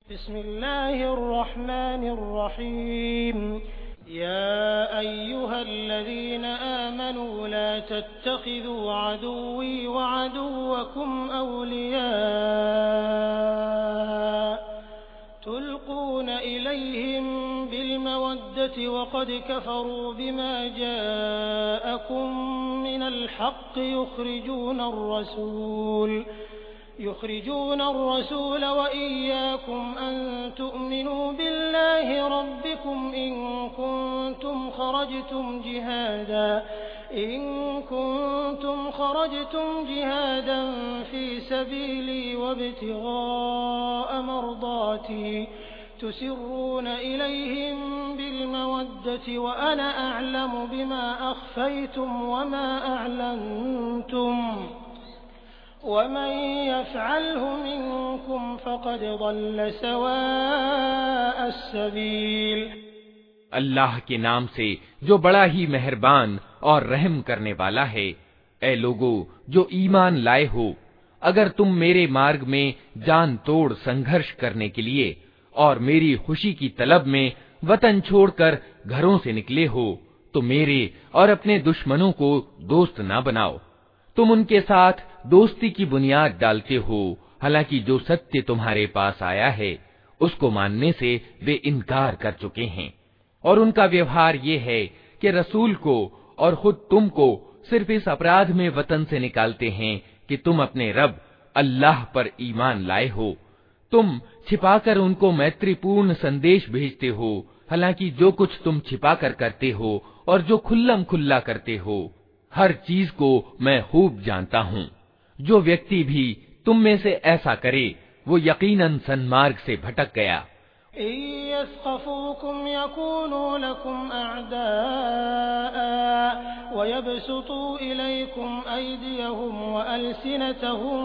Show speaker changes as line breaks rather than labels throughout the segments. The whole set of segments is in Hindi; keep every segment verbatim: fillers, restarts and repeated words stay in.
बिस्मिल्लाहिर्रहमानिर्रहीम या अय्युहल्लज़ीना आमनू ला तत्तखिज़ू अदुव्वी व अदुव्वकुम औलिया तुल्क़ून इलैहिम बिलमवद्दति वक़द कफ़रू बिमा जाअकुम मिनल हक़्क़ि युख़रिजूनर रसूल युख़रिजून अर्रसूल व इय्याकुम अन तु'मिनू बिल्लाहि रब्बिकुम इन कुंतुम खरजतुम जिहादा इन कुंतुम खरजतुम जिहादन फी सबीली वब्तिगाअ मर्दाती तुसिर्रून इलैहिम बिलमवद्दति व अना अअलमु बिमा अख़फ़ैतुम वमा अअलनतुम वमन यफ़अलहु मिनकुम फ़क़द ضल सवाअ अस्सबील।
अल्लाह के नाम से जो बड़ा ही मेहरबान और रहम करने वाला है। ऐ लोगो जो ईमान लाए हो, अगर तुम मेरे मार्ग में जान तोड़ संघर्ष करने के लिए और मेरी खुशी की तलब में वतन छोड़कर घरों से निकले हो, तो मेरे और अपने दुश्मनों को दोस्त ना बनाओ। तुम उनके साथ दोस्ती की बुनियाद डालते हो, हालांकि जो सत्य तुम्हारे पास आया है उसको मानने से वे इनकार कर चुके हैं। और उनका व्यवहार ये है कि रसूल को और खुद तुमको सिर्फ इस अपराध में वतन से निकालते हैं कि तुम अपने रब अल्लाह पर ईमान लाए हो। तुम छिपाकर उनको मैत्रीपूर्ण संदेश भेजते हो, हालांकि जो कुछ तुम छिपाकर करते हो और जो खुल्लम खुल्ला करते हो, हर चीज को मैं खूब जानता हूँ। जो व्यक्ति भी तुम में से ऐसा करे वो यकीनन सन्मार्ग से भटक गया।
यस्क़फ़ूकुम यकूनू लकुम अअदाअ व यबसुतू इलैकुम अयदियहुम व अलसिनतहुम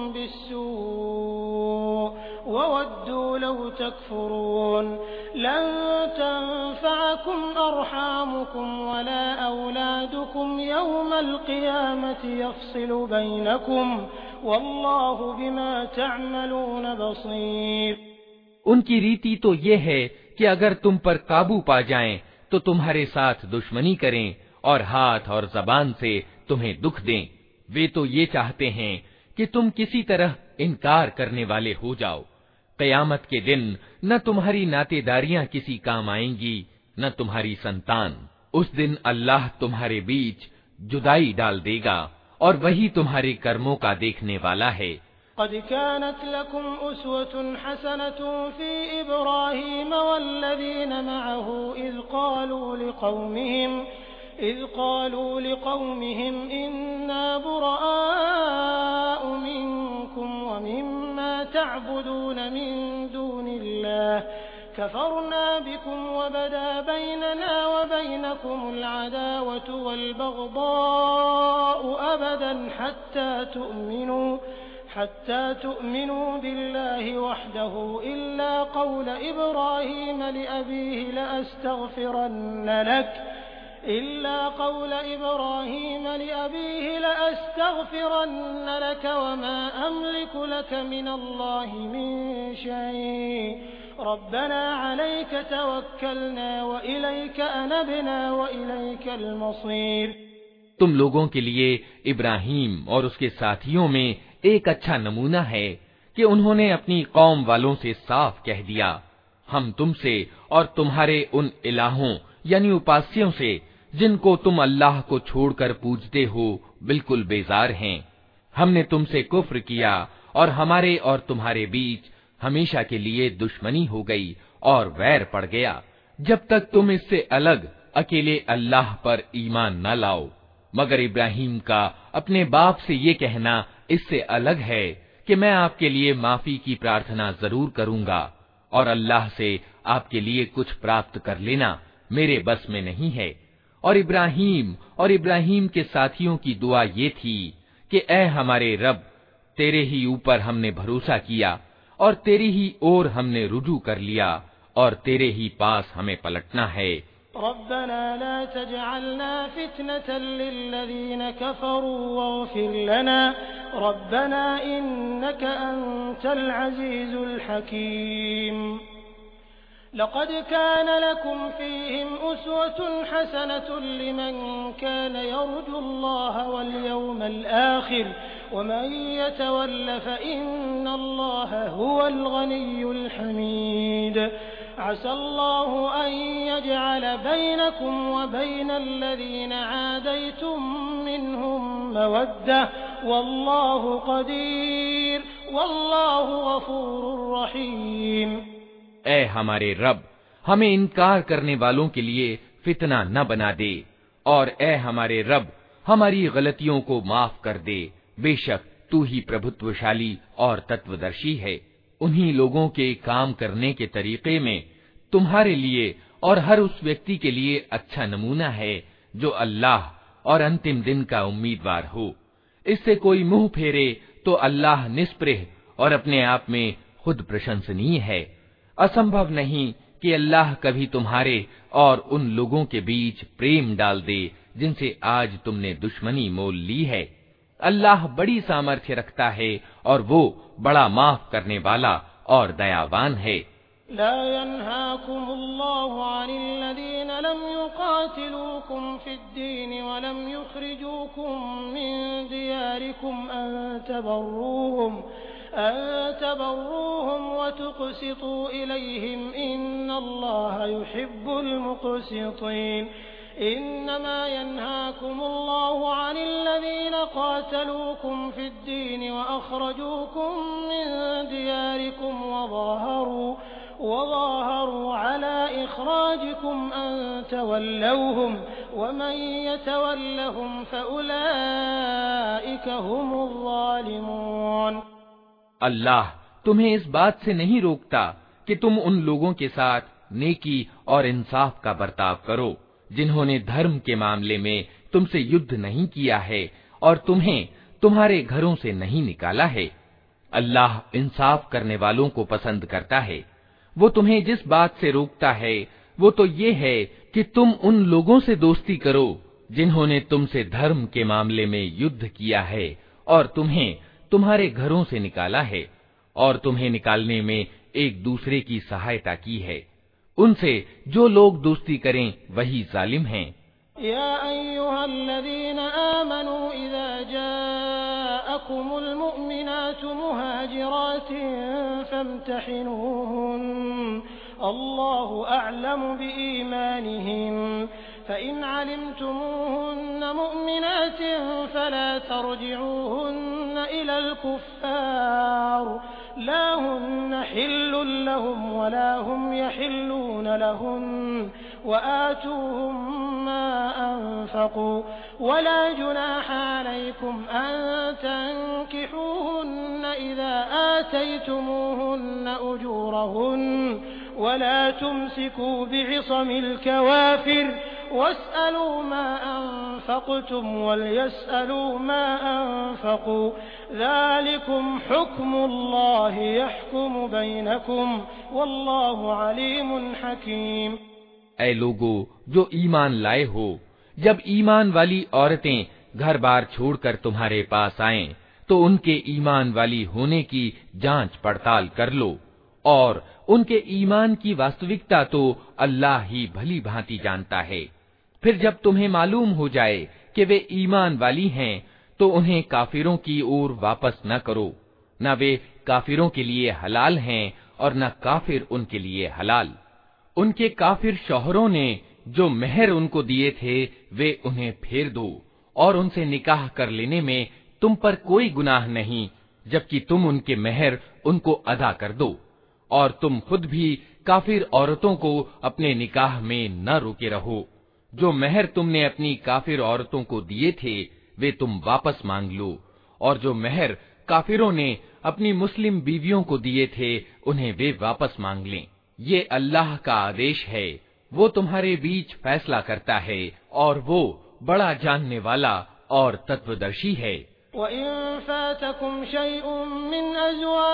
बिस्सूअ व वद्दू लौ तकफुरून लन तंफ़अकुम अरहामुकुम वला औलादुकुम यौमल क़ियामति यफ़सिलु बैनकुम वल्लाहु बिमा तअमलून बसीर।
उनकी रीति तो ये है कि अगर तुम पर काबू पा जाएं तो तुम्हारे साथ दुश्मनी करें और हाथ और जबान से तुम्हें दुख दें। वे तो ये चाहते हैं कि तुम किसी तरह इनकार करने वाले हो जाओ। क़यामत के दिन न तुम्हारी नातेदारियां किसी काम आएंगी, न तुम्हारी संतान। उस दिन अल्लाह तुम्हारे बीच जुदाई डाल देगा और वही तुम्हारे कर्मों का देखने वाला है।
क़द कानत लकुम उस्वतुन हसनतुन फी इब्राहीम वल्लज़ीन मअहु इज़ क़ालू लिक़ौमिहिम इज़ क़ालू लिक़ौमिहिम इन्ना बुरआअ मिनकुम व मिम्मा तअबुदून मिन दूनिल्लाह कफ़रना बिकुम व बदा बैनना व बैनकुमुल अदावतु वल बग़दाअ अबदन हत्ता तु'मिनू हत्ता तु'मिनू बिल्लाहि वहदहु इल्ला क़ौल इब्राहीम लिअबीहि लअस्तग़फ़िरन्न लक इल्ला क़ौल इब्राहीम लिअबीहि लअस्तग़फ़िरन्न लक वमा अमलिकु लक मिनल्लाहि मिन शै' रब्बना अलैक तवक्कलना व इलैक अनबना व इलैकल मसीर।
तुम लोगों के लिए इब्राहीम और उसके साथियों में एक अच्छा नमूना है कि उन्होंने अपनी कौम वालों से साफ कह दिया, हम तुमसे और तुम्हारे उन इलाहों यानी उपास्यों से जिनको तुम अल्लाह को छोड़कर पूजते हो बिल्कुल बेजार हैं। हमने तुमसे कुफ्र किया और हमारे और तुम्हारे बीच हमेशा के लिए दुश्मनी हो गई और वैर पड़ गया, जब तक तुम इससे अलग अकेले अल्लाह पर ईमान न लाओ। मगर इब्राहीम का अपने बाप से ये कहना इससे अलग है कि मैं आपके लिए माफी की प्रार्थना जरूर करूंगा और अल्लाह से आपके लिए कुछ प्राप्त कर लेना मेरे बस में नहीं है। और इब्राहीम और इब्राहीम के साथियों की दुआ ये थी कि ऐ हमारे रब, तेरे ही ऊपर हमने भरोसा किया और तेरी ही ओर हमने रुजू कर लिया और तेरे ही पास हमें पलटना है।
रब्बना ला तजअलना फितनतन लिल्लज़ीन कफ़रू वग़फ़िर लना रब्बना इन्नक अंतल अज़ीज़ुल हकीम। लक़द कान लकुम फ़ीहिम उस्वतुन हसनतुन लिमन कान यर्जुल्लाह वल यौमल आखिर वमन यतवल्ल फ़इन्नल्लाह हुवल गनिय्युल हमीद। असल्लाहु अन यजअल बैनकुम व बैनल लज़ीन आदैतुम मिनहुम मवद्दह वल्लाहु क़दीर वल्लाहु गफूरुर रहीम।
ऐ हमारे रब, हमें इनकार करने वालों के लिए फितना न बना दे, और ऐ हमारे रब, हमारी गलतियों को माफ कर दे। बेशक तू ही प्रभुत्वशाली और तत्वदर्शी है। उन्हीं लोगों के काम करने के तरीके में तुम्हारे लिए और हर उस व्यक्ति के लिए अच्छा नमूना है जो अल्लाह और अंतिम दिन का उम्मीदवार हो। इससे कोई मुंह फेरे तो अल्लाह निष्प्रह और अपने आप में खुद प्रशंसनीय है। असंभव नहीं कि अल्लाह कभी तुम्हारे और उन लोगों के बीच प्रेम डाल दे जिनसे आज तुमने दुश्मनी मोल ली है। अल्लाह बड़ी सामर्थ्य रखता है और वो बड़ा माफ करने वाला और दयावान है।
ला यन्हाकुमुल्लाहु अनिल्लज़ीन लम युक़ातिलूकुम फ़िद्दीन व लम युख़रिजूकुम मिन दियारिकुम अन तबर्रूहुम अन तबर्रूहुम व तुक़सितू इलैहिम इन्नल्लाहा युहिब्बुल मुक़सितीन। इन्नमा यन्हाकुमुल्लाहु अनिल्लज़ीन क़ातलूकुम फ़िद्दीन व अख़रजूकुम मिन दियारिकुम व ज़ाहरू وظاهروا على إخراجكم أن تولوهم ومن يتولهم فأولئك هم الظالمون।
अल्लाह तुम्हें इस बात से नहीं रोकता कि तुम उन लोगों के साथ नेकी और इंसाफ का बर्ताव करो जिन्होंने धर्म के मामले में तुमसे युद्ध नहीं किया है और तुम्हें तुम्हारे घरों से नहीं निकाला है। अल्लाह इंसाफ करने वालों को पसंद करता है। वो तुम्हें जिस बात से रोकता है वो तो ये है कि तुम उन लोगों से दोस्ती करो जिन्होंने तुमसे धर्म के मामले में युद्ध किया है और तुम्हें तुम्हारे घरों से निकाला है और तुम्हें निकालने में एक दूसरे की सहायता की है। उनसे जो लोग दोस्ती करें वही जालिम हैं।
या अय्युहल्लज़ीन आमनू इज़ा जाअकुमुल मुअमिनातु मुहाजिरातिन फम्तहिनूहुन अल्लाहु अअलमु बिईमानिहिन फ़इन अलिमतुमूहुन्न मुअमिनातिन फ़ला तर्जिऊहुन्न इलल कुफ़्फ़ार ला हुन्न हिल्लुन लहुम वला हुम यहिल्लून लहुन्न वआतूहुम मा अनफ़क़ू वला जुनाह अलैकुम अन तंकिहूहुन्न इज़ा आतैतुमूहुन्न उजूरहुन्न वला तुमसिकू बिइसमिल कवाफ़िर वस्अलू मा अनफ़क़्तुम वलयस्अलू मा अनफ़क़ू ज़ालिकुम हुक्मुल्लाहि यहकुमु बैनकुम वल्लाहु अलीमुन हकीम।
ऐ लोगो जो ईमान लाए हो, जब ईमान वाली औरतें घर बार छोड़कर तुम्हारे पास आएं तो उनके ईमान वाली होने की जांच पड़ताल कर लो और उनके ईमान की वास्तविकता तो अल्लाह ही भली भांति जानता है। फिर जब तुम्हें मालूम हो जाए कि वे ईमान वाली हैं तो उन्हें काफिरों की ओर वापस न करो। न वे काफिरों के लिए हलाल हैं और न काफिर उनके लिए हलाल। उनके काफिर शौहरों ने जो मेहर उनको दिए थे वे उन्हें फेर दो और उनसे निकाह कर लेने में तुम पर कोई गुनाह नहीं जबकि तुम उनके मेहर उनको अदा कर दो। और तुम खुद भी काफिर औरतों को अपने निकाह में न रोके रहो। जो मेहर तुमने अपनी काफिर औरतों को दिए थे वे तुम वापस मांग लो और जो मेहर काफिरों ने अपनी मुस्लिम बीवियों को दिए थे उन्हें वे वापस मांग लें। ये अल्लाह का आदेश है, वो तुम्हारे बीच फैसला करता है और वो बड़ा जानने वाला और तत्वदर्शी है।
वइन फातकुम शैउन मिन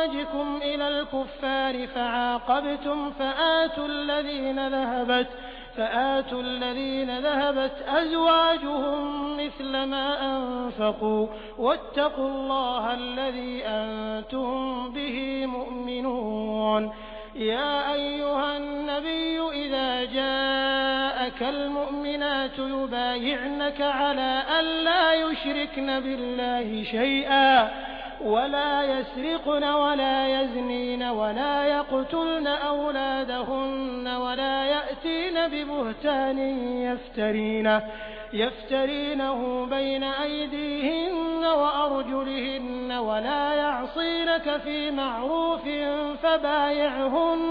अज़वाजिकुम इलल कुफ़्फ़ारि फ़अक़बतुम फ़आतुल लज़ीना ज़हबत فآتوا الذين ذهبت أزواجهم مثل ما أنفقوا واتقوا الله الذي أنتم به مؤمنون يا أيها النبي إذا جاءك المؤمنات يبايعنك على أن لا يشركن بالله شيئا ولا يسرقن ولا يزنين ولا يقتلن أولادهن ولا يأتين ببهتان يفترينه, يفترينه بين أيديهن وأرجلهن ولا يعصينك في معروف فبايعهن,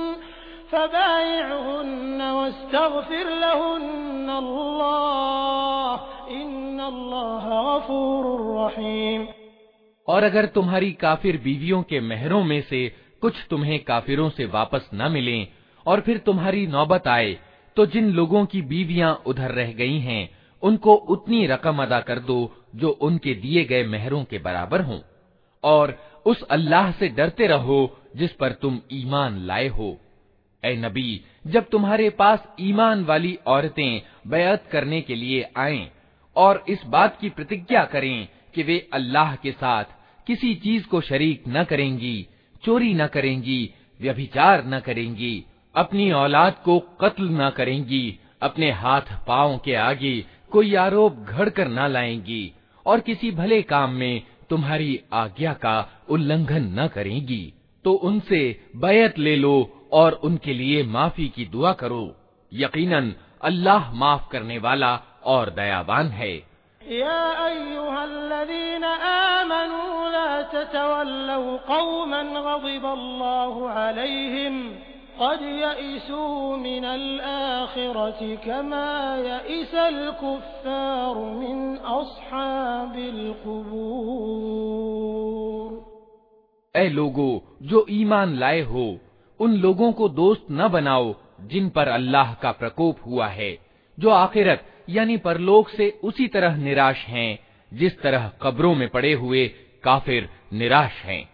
فبايعهن واستغفر لهن الله إن الله غفور رحيم।
और अगर तुम्हारी काफिर बीवियों के महरों में से कुछ तुम्हें काफिरों से वापस न मिलें और फिर तुम्हारी नौबत आए तो जिन लोगों की बीवियां उधर रह गई हैं उनको उतनी रकम अदा कर दो जो उनके दिए गए महरों के बराबर हों, और उस अल्लाह से डरते रहो जिस पर तुम ईमान लाए हो। ऐ नबी, जब तुम्हारे पास ईमान वाली औरतें बैअत करने के लिए आएं और इस बात की प्रतिज्ञा करें कि वे अल्लाह के साथ किसी चीज को शरीक न करेंगी, चोरी न करेंगी, व्यभिचार न करेंगी, अपनी औलाद को कत्ल न करेंगी, अपने हाथ पांव के आगे कोई आरोप घड़ कर न लाएंगी और किसी भले काम में तुम्हारी आज्ञा का उल्लंघन न करेंगी, तो उनसे बैअत ले लो और उनके लिए माफी की दुआ करो। यकीनन अल्लाह माफ करने वाला और दयावान है।
या अय्युहल्लज़ीना आमनू ला ततवल्लौ कौमन ग़ज़िबल्लाहु अलैहिम क़द यइसू मिनल आखिरति कमा यइसल कुफ़्फ़ारु मिन अस्हाबिल क़ुबूर।
ऐ लोगो जो ईमान लाए हो, उन लोगों को दोस्त न बनाओ जिन पर अल्लाह का प्रकोप हुआ है, जो आखिरत यानी परलोक से उसी तरह निराश हैं जिस तरह कब्रों में पड़े हुए काफिर निराश हैं।